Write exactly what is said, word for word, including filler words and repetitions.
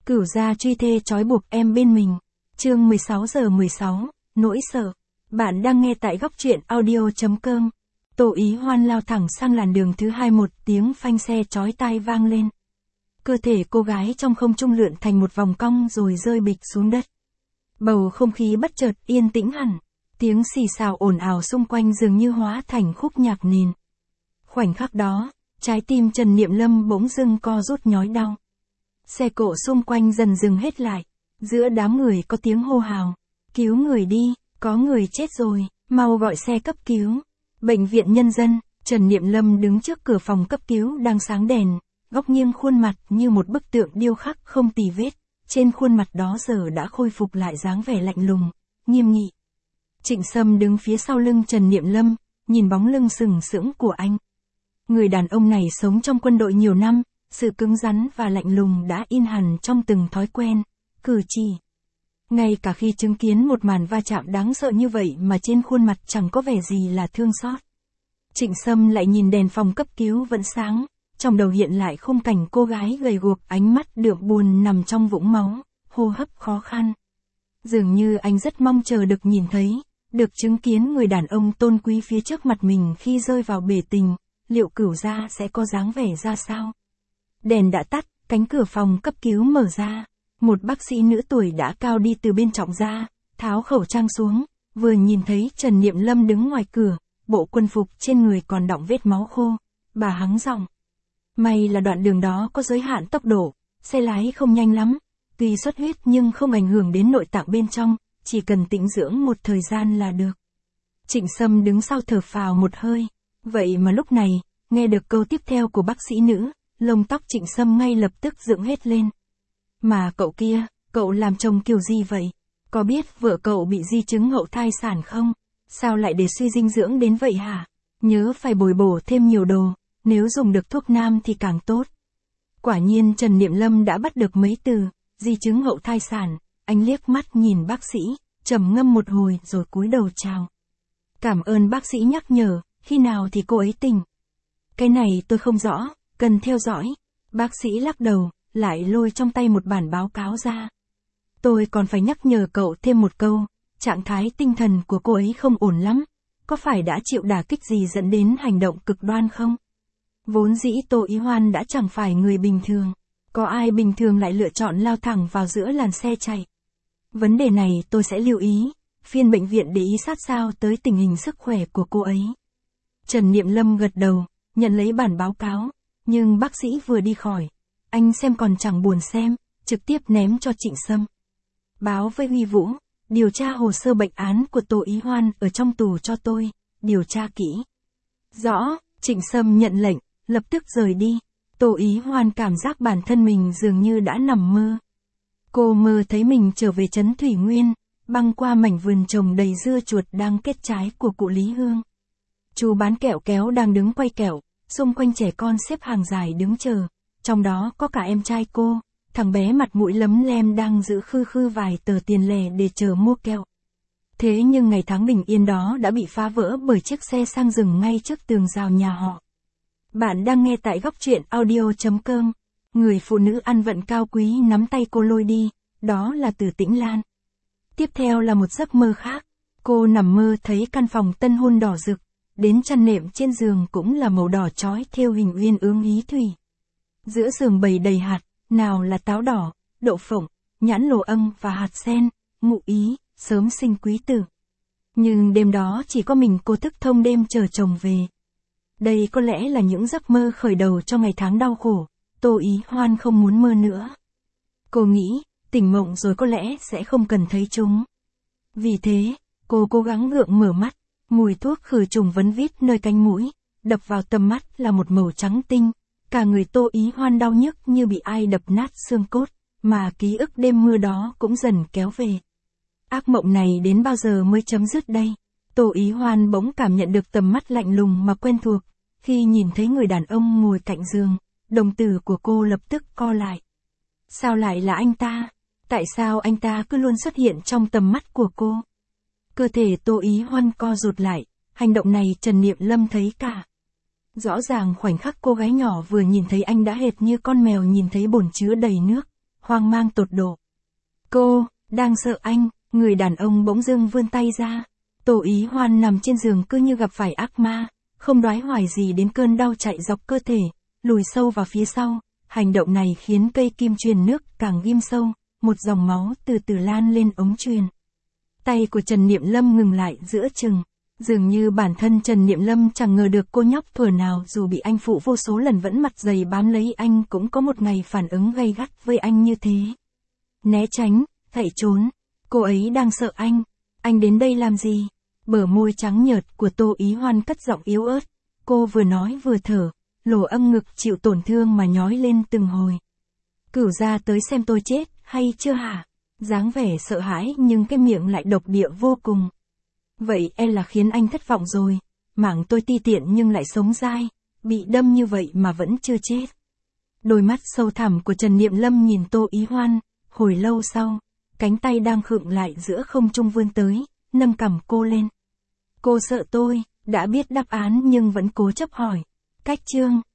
Cửu gia truy thê trói buộc em bên mình. Chương mười sáu giờ mười sáu, nỗi sợ. Bạn đang nghe tại góc truyện audio.com. Tô Ý Hoan lao thẳng sang làn đường thứ hai, một tiếng phanh xe chói tai vang lên. Cơ thể cô gái trong không trung lượn thành một vòng cong rồi rơi bịch xuống đất. Bầu không khí bất chợt yên tĩnh hẳn. Tiếng xì xào ồn ào xung quanh dường như hóa thành khúc nhạc nền. Khoảnh khắc đó, trái tim Trần Niệm Lâm bỗng dưng co rút nhói đau. Xe cộ xung quanh dần dừng hết lại. Giữa đám người có tiếng hô hào. Cứu người đi, có người chết rồi, mau gọi xe cấp cứu. Bệnh viện Nhân dân, Trần Niệm Lâm đứng trước cửa phòng cấp cứu đang sáng đèn, góc nghiêng khuôn mặt như một bức tượng điêu khắc không tì vết. Trên khuôn mặt đó giờ đã khôi phục lại dáng vẻ lạnh lùng, nghiêm nghị. Trịnh Sâm đứng phía sau lưng Trần Niệm Lâm, nhìn bóng lưng sừng sững của anh. Người đàn ông này sống trong quân đội nhiều năm, sự cứng rắn và lạnh lùng đã in hằn trong từng thói quen, cử chỉ. Ngay cả khi chứng kiến một màn va chạm đáng sợ như vậy mà trên khuôn mặt chẳng có vẻ gì là thương xót. Trịnh Sâm lại nhìn đèn phòng cấp cứu vẫn sáng, trong đầu hiện lại khung cảnh cô gái gầy guộc, ánh mắt đượm buồn nằm trong vũng máu, hô hấp khó khăn. Dường như anh rất mong chờ được nhìn thấy, được chứng kiến người đàn ông tôn quý phía trước mặt mình khi rơi vào bể tình, liệu Cửu gia sẽ có dáng vẻ ra sao? Đèn đã tắt, cánh cửa phòng cấp cứu mở ra. Một bác sĩ nữ tuổi đã cao đi từ bên trong ra, tháo khẩu trang xuống, vừa nhìn thấy Trần Niệm Lâm đứng ngoài cửa, bộ quân phục trên người còn đọng vết máu khô, bà hắng giọng. May là đoạn đường đó có giới hạn tốc độ, xe lái không nhanh lắm, tuy xuất huyết nhưng không ảnh hưởng đến nội tạng bên trong, chỉ cần tĩnh dưỡng một thời gian là được. Trịnh Sâm đứng sau thở phào một hơi, vậy mà lúc này, nghe được câu tiếp theo của bác sĩ nữ, lông tóc Trịnh Sâm ngay lập tức dựng hết lên. Mà cậu kia, cậu làm chồng kiểu gì vậy? Có biết vợ cậu bị di chứng hậu thai sản không? Sao lại để suy dinh dưỡng đến vậy hả? Nhớ phải bồi bổ thêm nhiều đồ, nếu dùng được thuốc nam thì càng tốt. Quả nhiên Trần Niệm Lâm đã bắt được mấy từ, di chứng hậu thai sản, anh liếc mắt nhìn bác sĩ, trầm ngâm một hồi rồi cúi đầu chào. Cảm ơn bác sĩ nhắc nhở, khi nào thì cô ấy tỉnh? Cái này tôi không rõ, cần theo dõi. Bác sĩ lắc đầu, lại lôi trong tay một bản báo cáo ra. Tôi còn phải nhắc nhở cậu thêm một câu, trạng thái tinh thần của cô ấy không ổn lắm, có phải đã chịu đả kích gì dẫn đến hành động cực đoan không? Vốn dĩ Tô Ý Hoan đã chẳng phải người bình thường, có ai bình thường lại lựa chọn lao thẳng vào giữa làn xe chạy. Vấn đề này tôi sẽ lưu ý, phiên bệnh viện để ý sát sao tới tình hình sức khỏe của cô ấy. Trần Niệm Lâm gật đầu, nhận lấy bản báo cáo, nhưng bác sĩ vừa đi khỏi, anh xem còn chẳng buồn xem, trực tiếp ném cho Trịnh Sâm. Báo với Huy Vũ, điều tra hồ sơ bệnh án của Tô Ý Hoan ở trong tù cho tôi, điều tra kỹ. Rõ, Trịnh Sâm nhận lệnh, lập tức rời đi. Tô Ý Hoan cảm giác bản thân mình dường như đã nằm mơ. Cô mơ thấy mình trở về trấn Thủy Nguyên, băng qua mảnh vườn trồng đầy dưa chuột đang kết trái của cụ Lý Hương. Chú bán kẹo kéo đang đứng quay kẹo, xung quanh trẻ con xếp hàng dài đứng chờ. Trong đó có cả em trai cô, thằng bé mặt mũi lấm lem đang giữ khư khư vài tờ tiền lẻ để chờ mua kẹo. Thế nhưng ngày tháng bình yên đó đã bị phá vỡ bởi chiếc xe sang dừng ngay trước tường rào nhà họ. Bạn đang nghe tại góc truyện audio.com. Người phụ nữ ăn vận cao quý nắm tay cô lôi đi, đó là Từ Tĩnh Lan. Tiếp theo là một giấc mơ khác, cô nằm mơ thấy căn phòng tân hôn đỏ rực, đến chăn nệm trên giường cũng là màu đỏ chói thêu hình uyên ương ý thủy. Giữa giường bày đầy hạt, nào là táo đỏ, đậu phộng, nhãn lồ âng và hạt sen, ngụ ý, sớm sinh quý tử. Nhưng đêm đó chỉ có mình cô thức thông đêm chờ chồng về. Đây có lẽ là những giấc mơ khởi đầu cho ngày tháng đau khổ, Tô Ý Hoan không muốn mơ nữa. Cô nghĩ, tỉnh mộng rồi có lẽ sẽ không cần thấy chúng. Vì thế, cô cố gắng gượng mở mắt, mùi thuốc khử trùng vấn vít nơi cánh mũi, đập vào tầm mắt là một màu trắng tinh. Cả người Tô Ý Hoan đau nhức như bị ai đập nát xương cốt, mà ký ức đêm mưa đó cũng dần kéo về. Ác mộng này đến bao giờ mới chấm dứt đây? Tô Ý Hoan bỗng cảm nhận được tầm mắt lạnh lùng mà quen thuộc, khi nhìn thấy người đàn ông ngồi cạnh giường, đồng tử của cô lập tức co lại. Sao lại là anh ta? Tại sao anh ta cứ luôn xuất hiện trong tầm mắt của cô? Cơ thể Tô Ý Hoan co rụt lại, hành động này Trần Niệm Lâm thấy cả. Rõ ràng khoảnh khắc cô gái nhỏ vừa nhìn thấy anh đã hệt như con mèo nhìn thấy bồn chứa đầy nước, hoang mang tột độ. Cô, đang sợ anh, người đàn ông bỗng dưng vươn tay ra. Tô Ý Hoan nằm trên giường cứ như gặp phải ác ma, không đoái hoài gì đến cơn đau chạy dọc cơ thể, lùi sâu vào phía sau. Hành động này khiến cây kim truyền nước càng ghim sâu, một dòng máu từ từ lan lên ống truyền. Tay của Trần Niệm Lâm ngừng lại giữa chừng. Dường như bản thân Trần Niệm Lâm chẳng ngờ được cô nhóc thuở nào dù bị anh phụ vô số lần vẫn mặt dày bám lấy anh cũng có một ngày phản ứng gay gắt với anh như thế. Né tránh, chạy trốn. Cô ấy đang sợ anh. Anh đến đây làm gì? Bờ môi trắng nhợt của Tô Ý Hoan cất giọng yếu ớt. Cô vừa nói vừa thở, lỗ âm ngực chịu tổn thương mà nhói lên từng hồi. Cửu gia tới xem tôi chết, hay chưa hả? Dáng vẻ sợ hãi nhưng cái miệng lại độc địa vô cùng. Vậy e là khiến anh thất vọng rồi. Mảng tôi ti tiện nhưng lại sống dai, bị đâm như vậy mà vẫn chưa chết. Đôi mắt sâu thẳm của Trần Niệm Lâm nhìn Tô Ý Hoan, hồi lâu sau, cánh tay đang khựng lại giữa không trung vươn tới, nâng cằm cô lên. Cô sợ tôi, đã biết đáp án nhưng vẫn cố chấp hỏi. Cách chương